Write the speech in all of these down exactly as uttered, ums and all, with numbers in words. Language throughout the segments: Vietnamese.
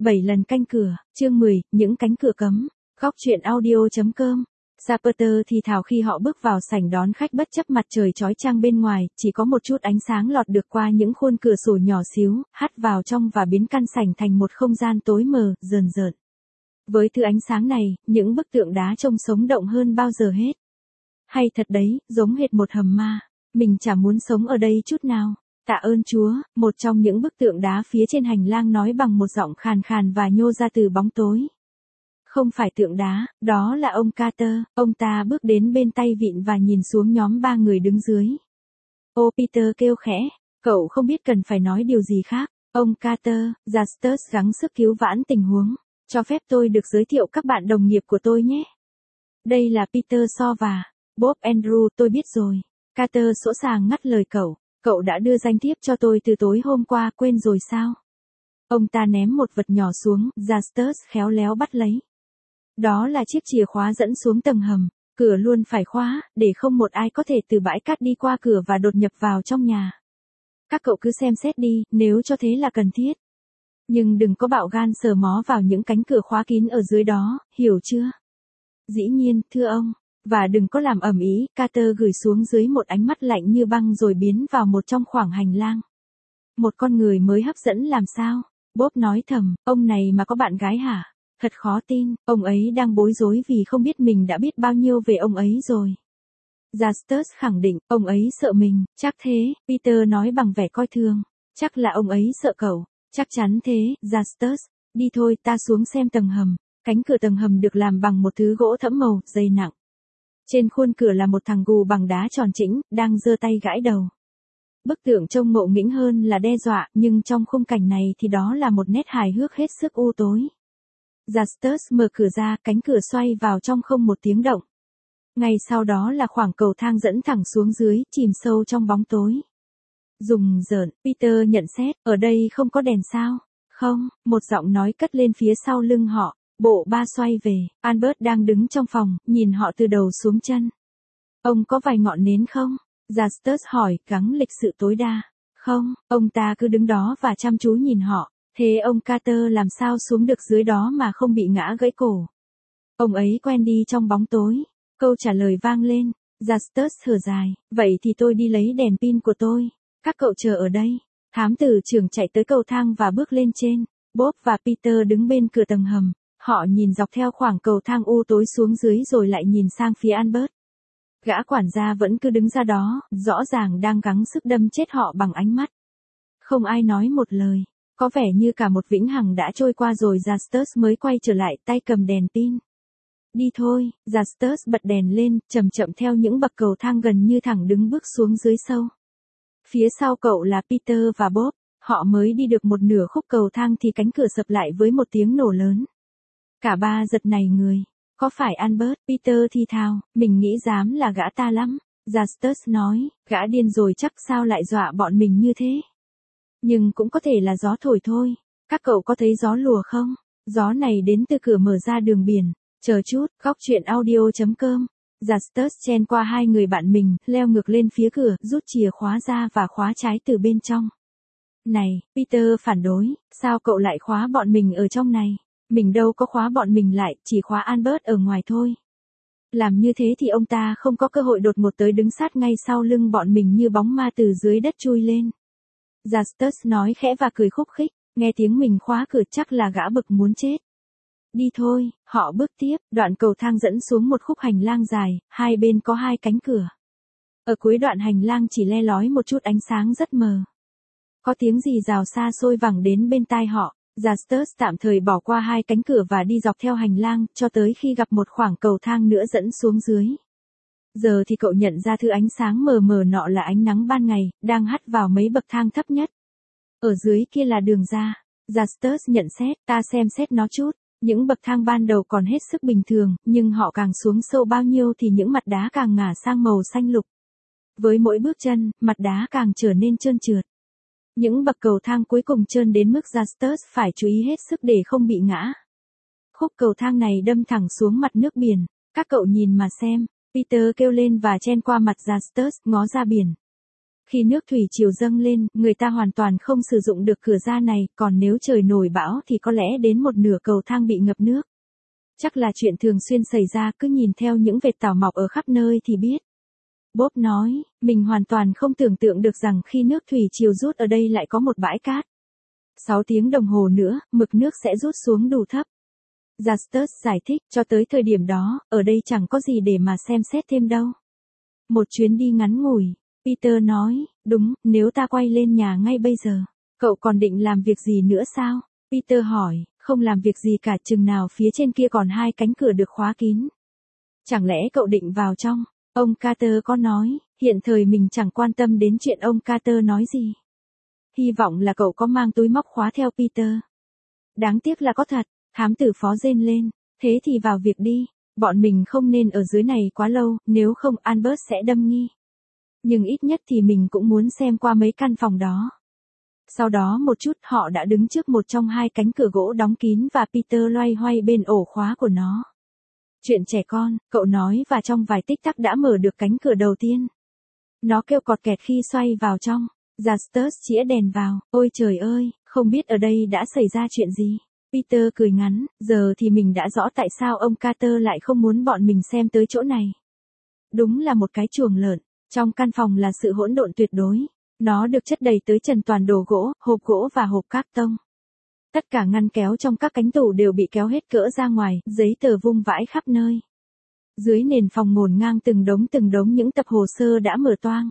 bảy lần canh cửa, chương mười, những cánh cửa cấm. Góc truyện audio.com. Saperter thì thào khi họ bước vào sảnh đón khách bất chấp mặt trời chói chang bên ngoài, chỉ có một chút ánh sáng lọt được qua những khuôn cửa sổ nhỏ xíu, hắt vào trong và biến căn sảnh thành một không gian tối mờ, rờn rợn. Với thứ ánh sáng này, những bức tượng đá trông sống động hơn bao giờ hết. Hay thật đấy, giống hệt một hầm ma. Mình chả muốn sống ở đây chút nào. Tạ ơn Chúa, một trong những bức tượng đá phía trên hành lang nói bằng một giọng khàn khàn và nhô ra từ bóng tối. Không phải tượng đá, đó là ông Carter. Ông ta bước đến bên tay vịn và nhìn xuống nhóm ba người đứng dưới. Ô Peter kêu khẽ, cậu không biết cần phải nói điều gì khác. Ông Carter, Justus gắng sức cứu vãn tình huống. Cho phép tôi được giới thiệu các bạn đồng nghiệp của tôi nhé. Đây là Peter Shaw và Bob Andrew, tôi biết rồi. Carter sỗ sàng ngắt lời cậu. Cậu đã đưa danh thiếp cho tôi từ tối hôm qua, quên rồi sao? Ông ta ném một vật nhỏ xuống, Justus khéo léo bắt lấy. Đó là chiếc chìa khóa dẫn xuống tầng hầm, cửa luôn phải khóa, để không một ai có thể từ bãi cát đi qua cửa và đột nhập vào trong nhà. Các cậu cứ xem xét đi, nếu cho thế là cần thiết. Nhưng đừng có bạo gan sờ mó vào những cánh cửa khóa kín ở dưới đó, hiểu chưa? Dĩ nhiên, thưa ông. Và đừng có làm ầm ĩ, Carter gửi xuống dưới một ánh mắt lạnh như băng rồi biến vào một trong khoảng hành lang. Một con người mới hấp dẫn làm sao? Bob nói thầm, ông này mà có bạn gái hả? Thật khó tin, ông ấy đang bối rối vì không biết mình đã biết bao nhiêu về ông ấy rồi. Justus khẳng định, ông ấy sợ mình, chắc thế, Peter nói bằng vẻ coi thường. Chắc là ông ấy sợ cậu, chắc chắn thế, Justus. Đi thôi, ta xuống xem tầng hầm. Cánh cửa tầng hầm được làm bằng một thứ gỗ thẫm màu, dày nặng. Trên khuôn cửa là một thằng gù bằng đá tròn chỉnh, đang giơ tay gãi đầu. Bức tượng trông ngộ nghĩnh hơn là đe dọa, nhưng trong khung cảnh này thì đó là một nét hài hước hết sức u tối. Justus mở cửa ra, cánh cửa xoay vào trong không một tiếng động. Ngay sau đó là khoảng cầu thang dẫn thẳng xuống dưới, chìm sâu trong bóng tối. Rùng rợn, Peter nhận xét, ở đây không có đèn sao? Không, một giọng nói cất lên phía sau lưng họ. Bộ ba xoay về, Albert đang đứng trong phòng, nhìn họ từ đầu xuống chân. Ông có vài ngọn nến không? Justus hỏi, gắng lịch sự tối đa. Không, ông ta cứ đứng đó và chăm chú nhìn họ. Thế ông Carter làm sao xuống được dưới đó mà không bị ngã gãy cổ? Ông ấy quen đi trong bóng tối. Câu trả lời vang lên. Justus thở dài, vậy thì tôi đi lấy đèn pin của tôi. Các cậu chờ ở đây. Thám tử trưởng chạy tới cầu thang và bước lên trên. Bob và Peter đứng bên cửa tầng hầm. Họ nhìn dọc theo khoảng cầu thang u tối xuống dưới rồi lại nhìn sang phía Albert. Gã quản gia vẫn cứ đứng ra đó, rõ ràng đang gắng sức đâm chết họ bằng ánh mắt. Không ai nói một lời. Có vẻ như cả một vĩnh hằng đã trôi qua rồi Justus mới quay trở lại tay cầm đèn pin. Đi thôi, Justus bật đèn lên, chậm chậm theo những bậc cầu thang gần như thẳng đứng bước xuống dưới sâu. Phía sau cậu là Peter và Bob. Họ mới đi được một nửa khúc cầu thang thì cánh cửa sập lại với một tiếng nổ lớn. Cả ba giật nảy người. Có phải Albert? Peter thì thào, mình nghĩ dám là gã ta lắm. Justus nói, gã điên rồi chắc sao lại dọa bọn mình như thế. Nhưng cũng có thể là gió thổi thôi. Các cậu có thấy gió lùa không? Gió này đến từ cửa mở ra đường biển. Chờ chút, góc truyện audio.com. Justus chen qua hai người bạn mình, leo ngược lên phía cửa, rút chìa khóa ra và khóa trái từ bên trong. Này, Peter phản đối, sao cậu lại khóa bọn mình ở trong này? Mình đâu có khóa bọn mình lại, chỉ khóa Albert ở ngoài thôi. Làm như thế thì ông ta không có cơ hội đột ngột tới đứng sát ngay sau lưng bọn mình như bóng ma từ dưới đất chui lên. Justus nói khẽ và cười khúc khích, nghe tiếng mình khóa cửa chắc là gã bực muốn chết. Đi thôi, họ bước tiếp, đoạn cầu thang dẫn xuống một khúc hành lang dài, hai bên có hai cánh cửa. Ở cuối đoạn hành lang chỉ le lói một chút ánh sáng rất mờ. Có tiếng gì rào xa xôi vẳng đến bên tai họ. Justus tạm thời bỏ qua hai cánh cửa và đi dọc theo hành lang, cho tới khi gặp một khoảng cầu thang nữa dẫn xuống dưới. Giờ thì cậu nhận ra thứ ánh sáng mờ mờ nọ là ánh nắng ban ngày, đang hắt vào mấy bậc thang thấp nhất. Ở dưới kia là đường ra. Justus nhận xét, ta xem xét nó chút. Những bậc thang ban đầu còn hết sức bình thường, nhưng họ càng xuống sâu bao nhiêu thì những mặt đá càng ngả sang màu xanh lục. Với mỗi bước chân, mặt đá càng trở nên trơn trượt. Những bậc cầu thang cuối cùng trơn đến mức Justus phải chú ý hết sức để không bị ngã. Khúc cầu thang này đâm thẳng xuống mặt nước biển. Các cậu nhìn mà xem. Peter kêu lên và chen qua mặt Justus, ngó ra biển. Khi nước thủy triều dâng lên, người ta hoàn toàn không sử dụng được cửa ra này, còn nếu trời nổi bão thì có lẽ đến một nửa cầu thang bị ngập nước. Chắc là chuyện thường xuyên xảy ra, cứ nhìn theo những vệt tảo mọc ở khắp nơi thì biết. Bob nói, mình hoàn toàn không tưởng tượng được rằng khi nước thủy triều rút ở đây lại có một bãi cát. sáu tiếng đồng hồ nữa, mực nước sẽ rút xuống đủ thấp. Justus giải thích, cho tới thời điểm đó, ở đây chẳng có gì để mà xem xét thêm đâu. Một chuyến đi ngắn ngủi. Peter nói, đúng, nếu ta quay lên nhà ngay bây giờ, cậu còn định làm việc gì nữa sao? Peter hỏi, không làm việc gì cả, chừng nào phía trên kia còn hai cánh cửa được khóa kín. Chẳng lẽ cậu định vào trong? Ông Carter có nói, hiện thời mình chẳng quan tâm đến chuyện ông Carter nói gì. Hy vọng là cậu có mang túi móc khóa theo Peter. Đáng tiếc là có thật, thám tử phó rên lên, thế thì vào việc đi, bọn mình không nên ở dưới này quá lâu, nếu không Albert sẽ đâm nghi. Nhưng ít nhất thì mình cũng muốn xem qua mấy căn phòng đó. Sau đó một chút họ đã đứng trước một trong hai cánh cửa gỗ đóng kín và Peter loay hoay bên ổ khóa của nó. Chuyện trẻ con, cậu nói và trong vài tích tắc đã mở được cánh cửa đầu tiên. Nó kêu cọt kẹt khi xoay vào trong. Justus chĩa đèn vào, ôi trời ơi, không biết ở đây đã xảy ra chuyện gì. Peter cười ngắn, giờ thì mình đã rõ tại sao ông Carter lại không muốn bọn mình xem tới chỗ này. Đúng là một cái chuồng lợn, trong căn phòng là sự hỗn độn tuyệt đối. Nó được chất đầy tới trần toàn đồ gỗ, hộp gỗ và hộp cát tông. Tất cả ngăn kéo trong các cánh tủ đều bị kéo hết cỡ ra ngoài, giấy tờ vung vãi khắp nơi. Dưới nền phòng ngổn ngang từng đống từng đống những tập hồ sơ đã mở toang.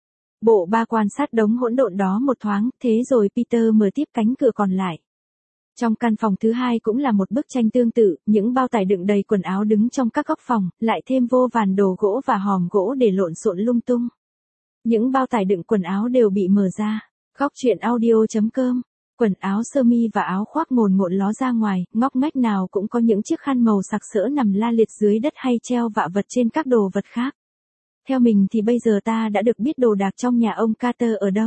Bộ ba quan sát đống hỗn độn đó một thoáng, thế rồi Peter mở tiếp cánh cửa còn lại. Trong căn phòng thứ hai cũng là một bức tranh tương tự, những bao tải đựng đầy quần áo đứng trong các góc phòng, lại thêm vô vàn đồ gỗ và hòm gỗ để lộn xộn lung tung. Những bao tải đựng quần áo đều bị mở ra. Góc truyện audio chấm com. Quần áo sơ mi và áo khoác ngồn ngộn ló ra ngoài, ngóc ngách nào cũng có những chiếc khăn màu sặc sỡ nằm la liệt dưới đất hay treo vạ vật trên các đồ vật khác. Theo mình thì bây giờ ta đã được biết đồ đạc trong nhà ông Carter ở đâu.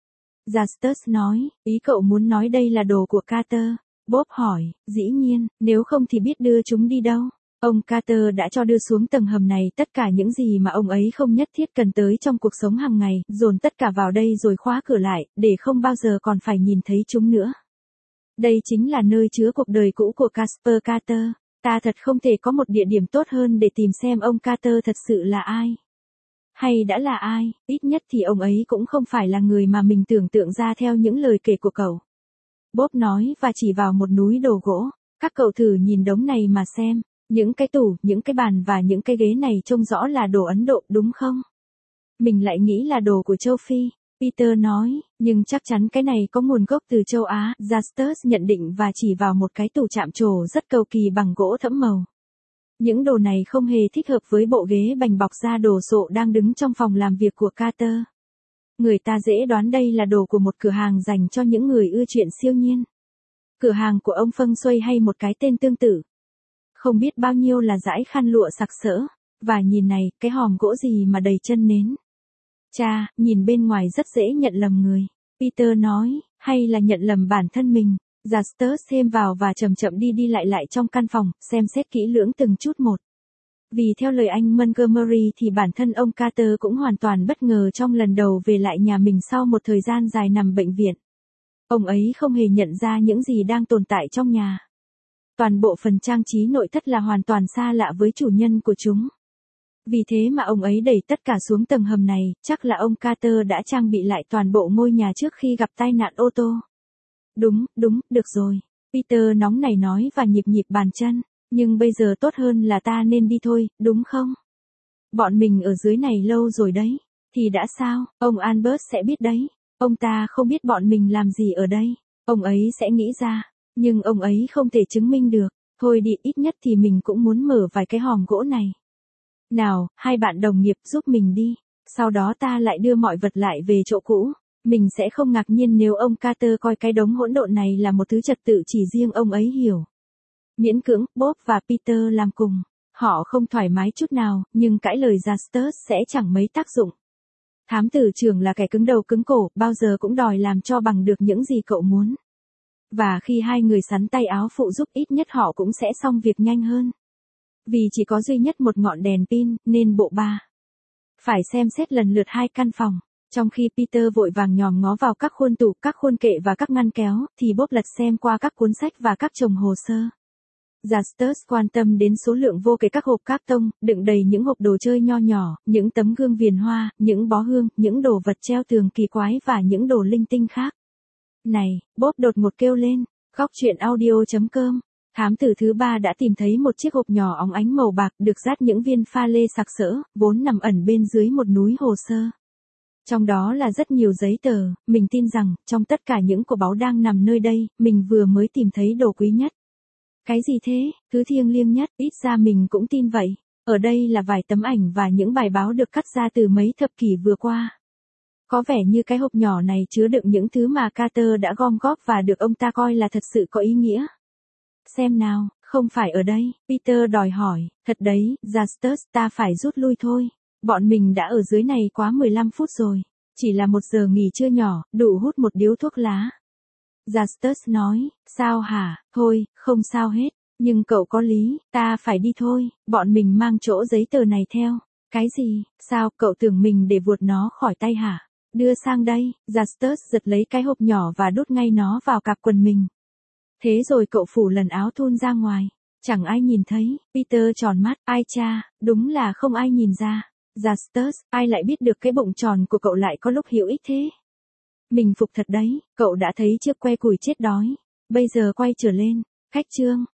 Justus nói, ý cậu muốn nói đây là đồ của Carter. Bob hỏi, dĩ nhiên, nếu không thì biết đưa chúng đi đâu. Ông Carter đã cho đưa xuống tầng hầm này tất cả những gì mà ông ấy không nhất thiết cần tới trong cuộc sống hàng ngày, dồn tất cả vào đây rồi khóa cửa lại, để không bao giờ còn phải nhìn thấy chúng nữa. Đây chính là nơi chứa cuộc đời cũ của Casper Carter. Ta thật không thể có một địa điểm tốt hơn để tìm xem ông Carter thật sự là ai. Hay đã là ai, ít nhất thì ông ấy cũng không phải là người mà mình tưởng tượng ra theo những lời kể của cậu. Bob nói và chỉ vào một núi đồ gỗ. Các cậu thử nhìn đống này mà xem. Những cái tủ, những cái bàn và những cái ghế này trông rõ là đồ Ấn Độ đúng không? Mình lại nghĩ là đồ của châu Phi. Peter nói, nhưng chắc chắn cái này có nguồn gốc từ châu Á. Justus nhận định và chỉ vào một cái tủ chạm trổ rất cầu kỳ bằng gỗ thẫm màu. Những đồ này không hề thích hợp với bộ ghế bành bọc da đồ sộ đang đứng trong phòng làm việc của Carter. Người ta dễ đoán đây là đồ của một cửa hàng dành cho những người ưa chuyện siêu nhiên. Cửa hàng của ông Feng Shui hay một cái tên tương tự. Không biết bao nhiêu là dải khăn lụa sặc sỡ. Và nhìn này, cái hòm gỗ gì mà đầy chân nến. Chà, nhìn bên ngoài rất dễ nhận lầm người. Peter nói, hay là nhận lầm bản thân mình. Justus thêm vào và chậm chậm đi đi lại lại trong căn phòng, xem xét kỹ lưỡng từng chút một. Vì theo lời anh Montgomery thì bản thân ông Carter cũng hoàn toàn bất ngờ trong lần đầu về lại nhà mình sau một thời gian dài nằm bệnh viện. Ông ấy không hề nhận ra những gì đang tồn tại trong nhà. Toàn bộ phần trang trí nội thất là hoàn toàn xa lạ với chủ nhân của chúng. Vì thế mà ông ấy đẩy tất cả xuống tầng hầm này, chắc là ông Carter đã trang bị lại toàn bộ ngôi nhà trước khi gặp tai nạn ô tô. Đúng, đúng, được rồi. Peter nóng nảy nói và nhịp nhịp bàn chân. Nhưng bây giờ tốt hơn là ta nên đi thôi, đúng không? Bọn mình ở dưới này lâu rồi đấy. Thì đã sao, ông Albert sẽ biết đấy. Ông ta không biết bọn mình làm gì ở đây. Ông ấy sẽ nghĩ ra. Nhưng ông ấy không thể chứng minh được. Thôi đi, ít nhất thì mình cũng muốn mở vài cái hòm gỗ này. Nào, hai bạn đồng nghiệp giúp mình đi. Sau đó ta lại đưa mọi vật lại về chỗ cũ. Mình sẽ không ngạc nhiên nếu ông Carter coi cái đống hỗn độn này là một thứ trật tự chỉ riêng ông ấy hiểu. Miễn cưỡng, Bob và Peter làm cùng. Họ không thoải mái chút nào, nhưng cãi lời Justus sẽ chẳng mấy tác dụng. Thám tử trưởng là kẻ cứng đầu cứng cổ, bao giờ cũng đòi làm cho bằng được những gì cậu muốn. Và khi hai người sắn tay áo phụ giúp ít nhất họ cũng sẽ xong việc nhanh hơn. Vì chỉ có duy nhất một ngọn đèn pin, nên bộ ba phải xem xét lần lượt hai căn phòng. Trong khi Peter vội vàng nhòm ngó vào các khuôn tủ, các khuôn kệ và các ngăn kéo, thì Bob lật xem qua các cuốn sách và các chồng hồ sơ. Justus quan tâm đến số lượng vô kể các hộp cáp tông, đựng đầy những hộp đồ chơi nho nhỏ, những tấm gương viền hoa, những bó hương, những đồ vật treo tường kỳ quái và những đồ linh tinh khác. Này, Bob đột ngột kêu lên, góc chuyện audio chấm com. Thám tử thứ ba đã tìm thấy một chiếc hộp nhỏ óng ánh màu bạc được dát những viên pha lê sặc sỡ, vốn nằm ẩn bên dưới một núi hồ sơ. Trong đó là rất nhiều giấy tờ, mình tin rằng, trong tất cả những của báu đang nằm nơi đây, mình vừa mới tìm thấy đồ quý nhất. Cái gì thế, thứ thiêng liêng nhất, ít ra mình cũng tin vậy. Ở đây là vài tấm ảnh và những bài báo được cắt ra từ mấy thập kỷ vừa qua. Có vẻ như cái hộp nhỏ này chứa đựng những thứ mà Carter đã gom góp và được ông ta coi là thật sự có ý nghĩa. Xem nào, không phải ở đây, Peter đòi hỏi, thật đấy, Justus, ta phải rút lui thôi. Bọn mình đã ở dưới này quá mười lăm phút rồi. Chỉ là một giờ nghỉ trưa nhỏ, đủ hút một điếu thuốc lá. Justus nói, sao hả, thôi, không sao hết. Nhưng cậu có lý, ta phải đi thôi, bọn mình mang chỗ giấy tờ này theo. Cái gì, sao, cậu tưởng mình để vuột nó khỏi tay hả? Đưa sang đây, Justus giật lấy cái hộp nhỏ và đút ngay nó vào cặp quần mình. Thế rồi cậu phủ lần áo thun ra ngoài. Chẳng ai nhìn thấy, Peter tròn mắt, ai cha, đúng là không ai nhìn ra. Justus, ai lại biết được cái bụng tròn của cậu lại có lúc hữu ích thế? Mình phục thật đấy, cậu đã thấy chiếc que củi chết đói. Bây giờ quay trở lên, khách trương.